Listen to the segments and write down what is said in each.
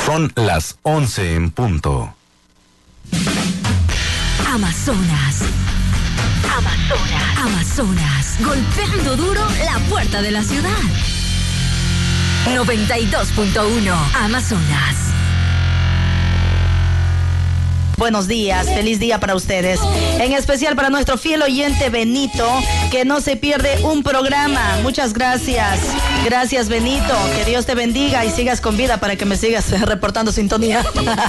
Son las 11 en punto. Amazonas. Amazonas. Amazonas. Golpeando duro la puerta de la ciudad. 92.1 Amazonas. Buenos días, feliz día para ustedes. En especial para nuestro fiel oyente Benito, que no se pierde un programa. Muchas gracias. Gracias, Benito. Que Dios te bendiga y sigas con vida para que me sigas reportando sintonía.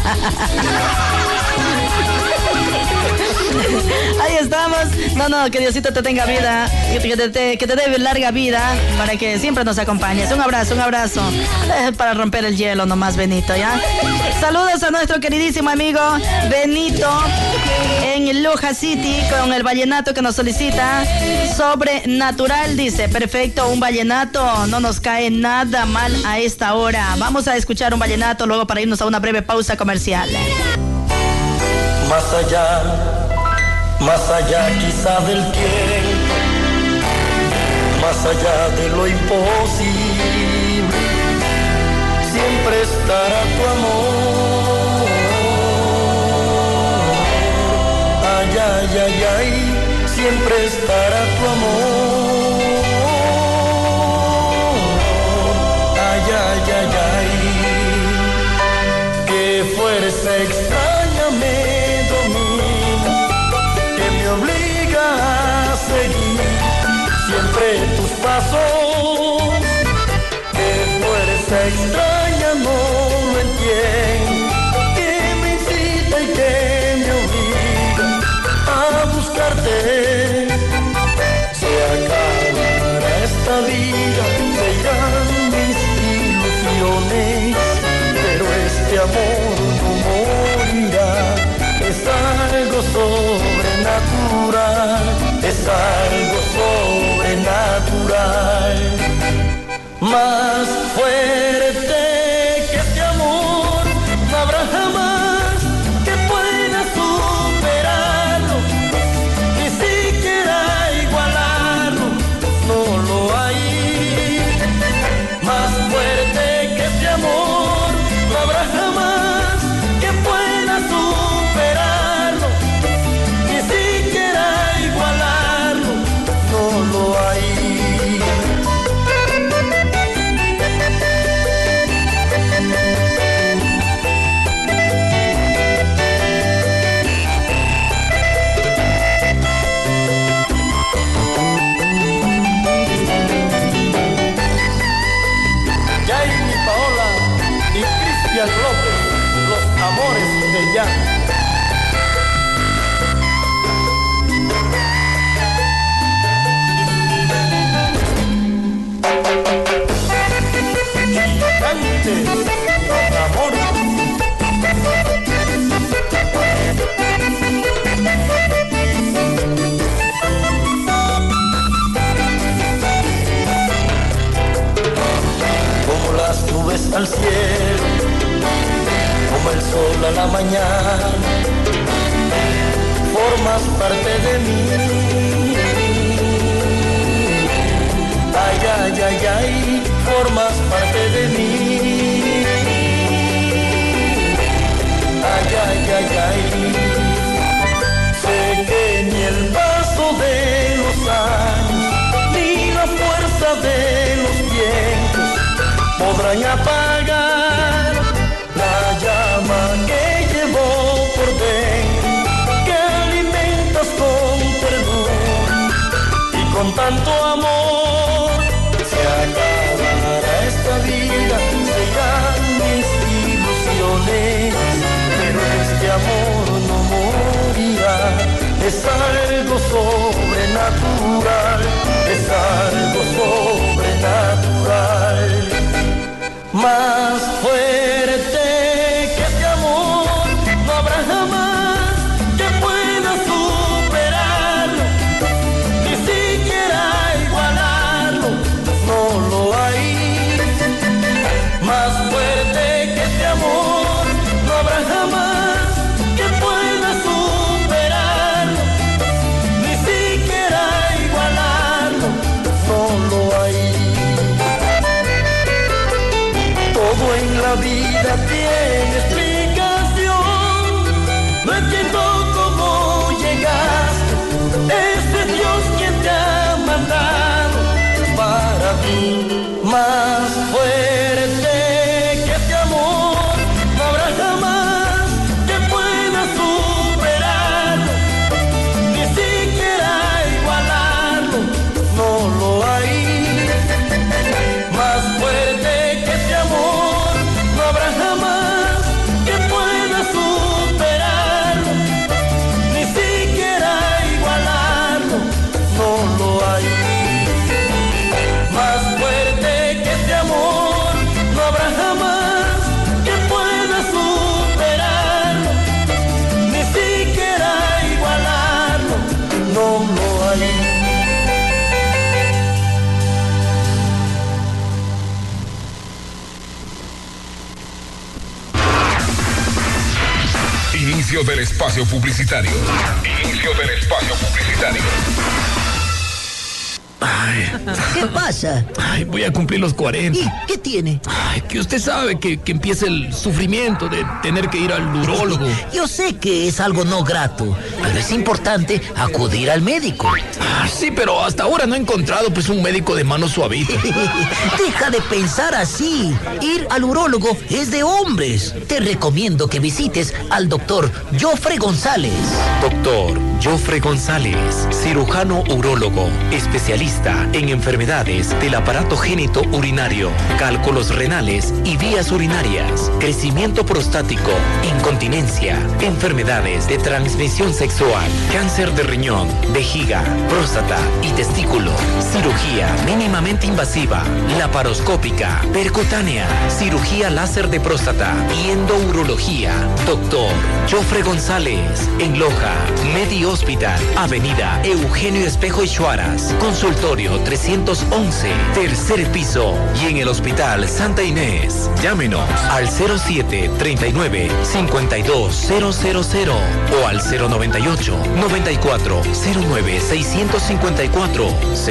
Ahí estamos. No, que Diosito te tenga vida, que te dé larga vida para que siempre nos acompañes. Un abrazo para romper el hielo nomás, Benito, ¿ya? Saludos a nuestro queridísimo amigo Benito en Loja City con el vallenato que nos solicita. Sobrenatural, dice. Perfecto, un vallenato no nos cae nada mal a esta hora. Vamos a escuchar un vallenato luego para irnos a una breve pausa comercial. Más allá quizá del tiempo, más allá de lo imposible, siempre estará tu amor. Ay, ay, ay, ay, siempre estará tu amor. Ay, ay, ay, ay, qué fuerza extraña me domina, que me obliga a seguir siempre tus pasos. Qué fuerza extraña no lo entiendo, que me incita y que me obliga a buscarte. Se acabará esta vida, se irán mis ilusiones, pero este amor no morirá. Es algo sobrenatural, es algo sobrenatural. Más fuerte que este amor, no habrá jamás que pueda superarlo, ni siquiera igualarlo, no lo hay. Más fuerte que este amor, no habrá jamás que pueda superarlo, ni siquiera igualarlo, no lo hay. Jaime Paola y Cristian López, los amores de ya. Gigantes, los amores. Como las nubes al cielo, como el sol a la mañana, formas parte de mí. Ay, ay, ay, ay, formas parte de mí. Ay, ay, ay, ay, sé que ni el paso de los años, ni la fuerza de los vientos podrán apagar la llama que llevo por dentro, que alimentas con ternura y con tanto amor. Se acabará esta vida, se irán mis ilusiones, pero este amor no morirá. Es algo sobrenatural, es algo sobrenatural. Más fuerte que este amor, no habrá jamás que pueda superarlo, ni siquiera igualarlo, no lo hay. Más fuerte que este amor, no habrá jamás que pueda superarlo, ni siquiera igualarlo, no lo hay. Todo todo en la vida tiene explicación. No entiendo cómo llegaste, es Dios quien te ha mandado para mí. Más fuerte que este amor no habrá jamás que pueda superarlo, ni siquiera igualarlo, no lo hay. Más fuerte que este amor no habrá jamás que pueda superarlo, ni siquiera igualarlo, no lo hay. Más fuerte que este amor no habrá jamás que pueda superarlo, ni siquiera igualarlo, no lo hay. Inicio del espacio publicitario. Inicio del espacio publicitario. Ay, ¿Qué pasa? ay, voy a cumplir los 40. ¿Y qué tiene? Ay, que usted sabe que empieza el sufrimiento de tener que ir al urólogo. Yo sé que es algo no grato, pero es importante acudir al médico. Ah, sí, pero hasta ahora no he encontrado pues un médico de mano suavita. Deja de pensar así. Ir al urólogo es de hombres. Te recomiendo que visites al doctor Jofre González. Doctor Jofre González, cirujano urólogo, especialista en enfermedades del aparato génito urinario, cálculos renales y vías urinarias, crecimiento prostático, incontinencia, enfermedades de transmisión sexual, cáncer de riñón, vejiga, próstata y testículo, cirugía mínimamente invasiva, laparoscópica, percutánea, cirugía láser de próstata y endourología. Doctor Jofre González, en Loja, Medi Hospital, Avenida Eugenio Espejo y Chuaras, consultorio 311, tercer piso, y en el Hospital Santa Inés. Llámenos al 0739-52000 o al 098-9409-654,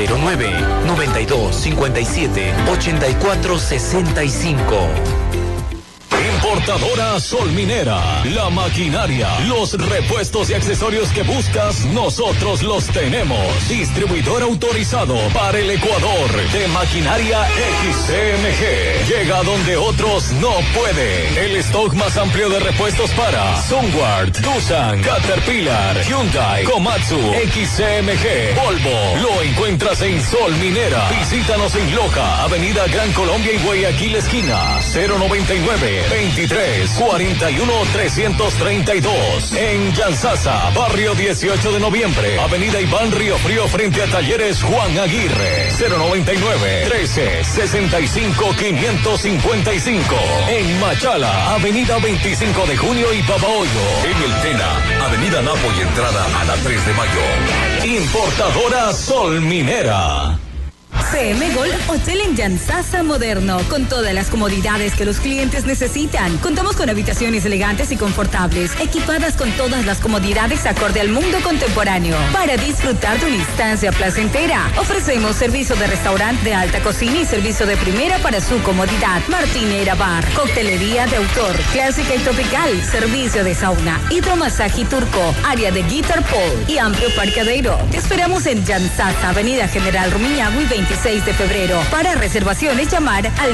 09-9257-8465. Importadora Sol Minera, la maquinaria, los repuestos y accesorios que buscas, nosotros los tenemos. Distribuidor autorizado para el Ecuador de maquinaria XCMG. Llega donde otros no pueden. El stock más amplio de repuestos para Sunward, Doosan, Caterpillar, Hyundai, Komatsu, XCMG, Volvo. Lo encuentras en Sol Minera. Visítanos en Loja, Avenida Gran Colombia y Guayaquil esquina, 099-23-41-332. En Yanzasa, barrio 18 de noviembre, Avenida Iván Río Frío frente a Talleres Juan Aguirre, 099-13-65-555. En Machala, Avenida 25 de Junio y Babahoyo. En El Tena, Avenida Napo y entrada a la 3 de mayo. Importadora Sol Minera. CM Gold Hotel en Yanzasa Moderno, con todas las comodidades que los clientes necesitan. Contamos con habitaciones elegantes y confortables, equipadas con todas las comodidades acorde al mundo contemporáneo, para disfrutar de una instancia placentera. Ofrecemos servicio de restaurante de alta cocina y servicio de primera para su comodidad. Martinera Bar, coctelería de autor, clásica y tropical, servicio de sauna, hidromasaje turco, área de guitar pole y amplio parqueadero. Te esperamos en Yanzasa, Avenida General Rumiñahui 26 de febrero. Para reservaciones, llamar al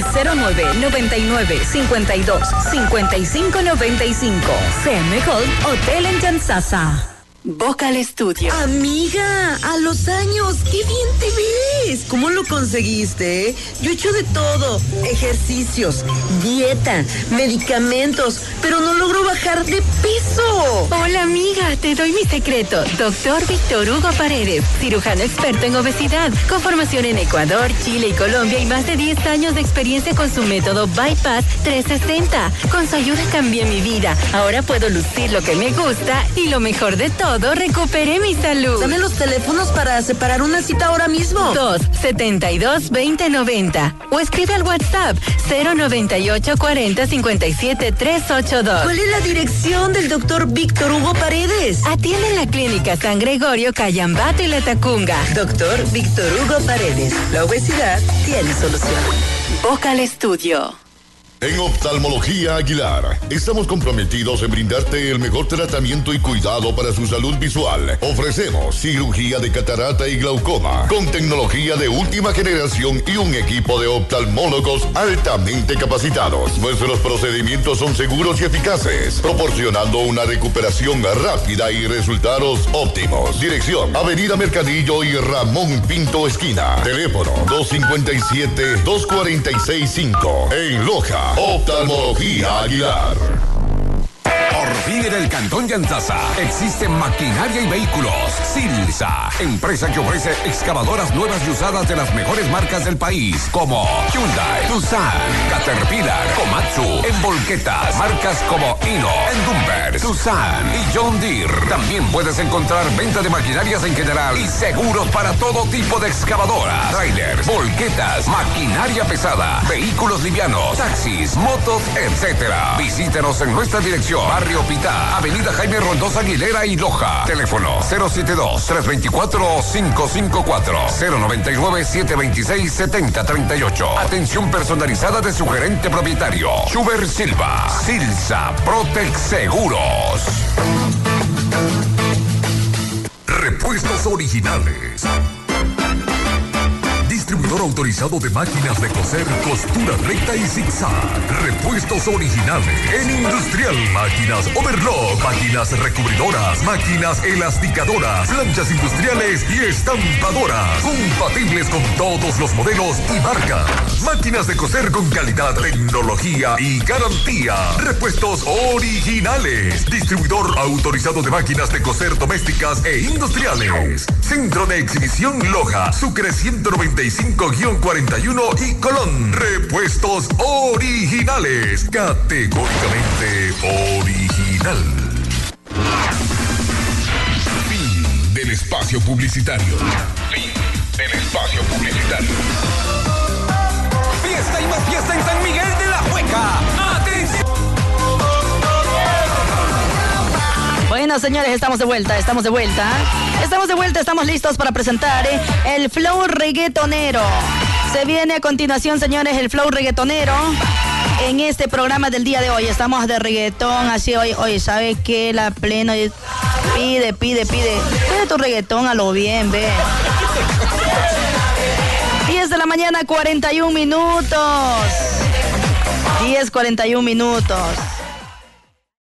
09-99-52-5595. CM Gold Hotel en Yanzasa. Vocal Studio. Amiga, a los años, qué bien te ves. ¿Cómo lo conseguiste? Yo he hecho de todo: ejercicios, dieta, medicamentos, pero no logro bajar de peso. Hola amiga, te doy mi secreto. Doctor Víctor Hugo Paredes, cirujano experto en obesidad, con formación en Ecuador, Chile y Colombia y más de 10 años de experiencia con su método Bypass 360. Con su ayuda cambié mi vida. Ahora puedo lucir lo que me gusta y lo mejor de todo, recuperé mi salud. Dame los teléfonos para separar una cita ahora mismo. 272-2090 o escribe al WhatsApp 098-40-57-382. ¿Cuál es la dirección del doctor Víctor Hugo Paredes? Atiende en la clínica San Gregorio, Cayambato y Latacunga. Doctor Víctor Hugo Paredes. La obesidad tiene solución. Vocal Studio. En Oftalmología Aguilar, estamos comprometidos en brindarte el mejor tratamiento y cuidado para su salud visual. Ofrecemos cirugía de catarata y glaucoma, con tecnología de última generación y un equipo de oftalmólogos altamente capacitados. Nuestros procedimientos son seguros y eficaces, proporcionando una recuperación rápida y resultados óptimos. Dirección: Avenida Mercadillo y Ramón Pinto esquina. Teléfono 257-2465. En Loja, Oftalmología Aguilar. Por fin en el Cantón Yantzaza existe maquinaria y vehículos. Silsa, empresa que ofrece excavadoras nuevas y usadas de las mejores marcas del país, como Hyundai, Tucson, Caterpillar, Komatsu, en volquetas, marcas como Hino, Endumber, Tucson y John Deere. También puedes encontrar venta de maquinarias en general y seguros para todo tipo de excavadoras, trailers, volquetas, maquinaria pesada, vehículos livianos, taxis, motos, etc. Visítenos en nuestra dirección: Barrio Pitá, Avenida Jaime Roldós Aguilera y Loja. Teléfono 072-324-554, 099-726-7038. Atención personalizada de su gerente propietario, Schubert Silva. Silsa Protec Seguros. Repuestos Originales. Distribuidor autorizado de máquinas de coser, costura recta y zigzag. Repuestos Originales. En Industrial, máquinas overlock, máquinas recubridoras, máquinas elasticadoras, planchas industriales y estampadoras. Compatibles con todos los modelos y marcas. Máquinas de coser con calidad, tecnología y garantía. Repuestos Originales. Distribuidor autorizado de máquinas de coser domésticas e industriales. Centro de Exhibición Loja, Sucre 195-41 y Colón. Repuestos Originales. Categóricamente original. Fin del espacio publicitario. Fin del espacio publicitario. Fiesta y más fiesta en San Miguel de la Hueca. ¡Atención! Bueno, señores, estamos de vuelta. Estamos listos para presentar el Flow Reggaetonero. Se viene a continuación, señores, el Flow Reggaetonero. En este programa del día de hoy estamos de reggaetón, así hoy ¿sabe qué? La plena pide tu reggaetón a lo bien, ve. 10 de la mañana, 41 minutos. 10:41 minutos.